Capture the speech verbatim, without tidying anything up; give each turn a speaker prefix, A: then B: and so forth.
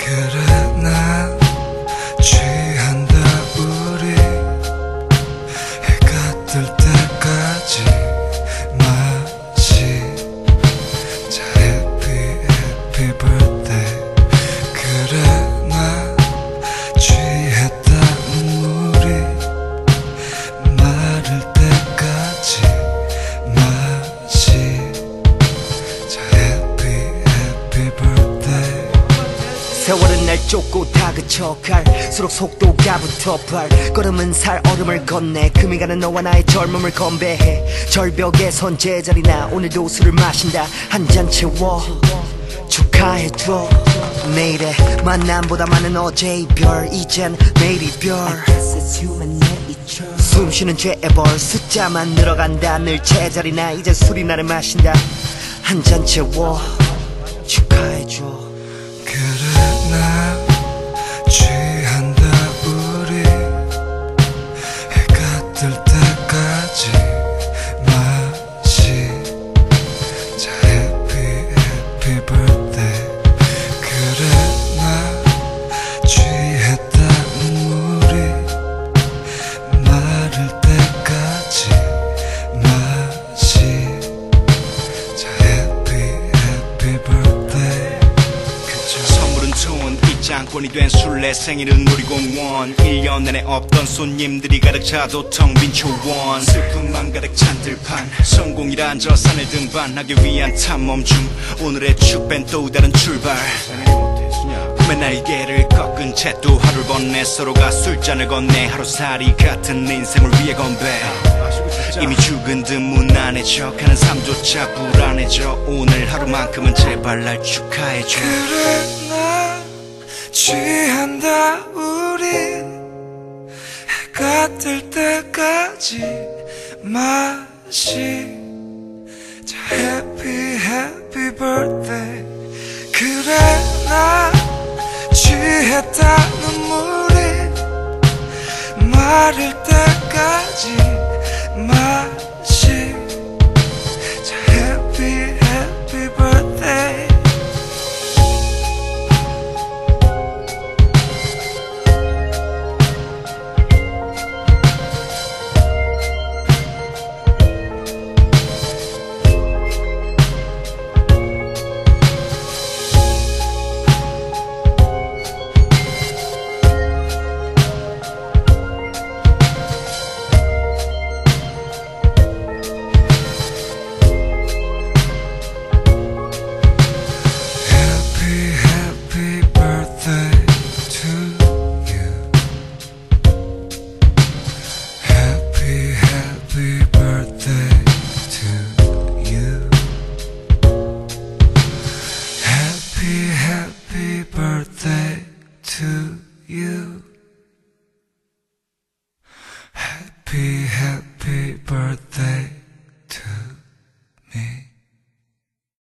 A: 그래 난 취한다 우리 해가 뜰 때까지 마시자 happy happy birthday 그래 난 취했다 눈물이 마를 때까지 마시자 happy happy birthday
B: 세월은 날 쫓고 다그쳐 갈수록 속도가 붙어 발걸음은 살 얼음을 건네 금이 가는 너와 나의 젊음을 건배해 절벽에 선 제자리나 오늘도 술을 마신다 한 잔 채워 축하해줘 내일의 만남보다 많은 어제의 별 이젠 내일이 별 숨쉬는 죄의 벌 숫자만 늘어간다 늘 제자리나 이제 술이 나를 마신다 한 잔 채워 축하해줘
A: 그래 난 취한다 우리 해가 뜰 때까지 마시자 happy happy birthday 그래 난 취했다 눈물이 마를 때까지 마시자 happy happy birthday
C: 선물은 좋은 입장권이 된 술래 생일은 놀이공원 일 년 내내 없던 손님들이 가득 차도 텅 빈 초원 슬픔만 가득 찬 들판 성공이란 저 산을 등반하기 위한 탐험 중 오늘의 축배는 또 다른 출발 꿈의 날개를 꺾은 채 또 하루를 보내 서로가 술잔을 건네 하루살이 같은 인생을 위해 건배 이미 죽은 듯 무난해져 가는 삶조차 불안해져 오늘 하루만큼은 제발 날 축하해줘
A: 그래 난 취한다 우리 해가 뜰 때까지 마시자 happy happy birthday 그래 난 취했다 눈물이 마를 때까지 마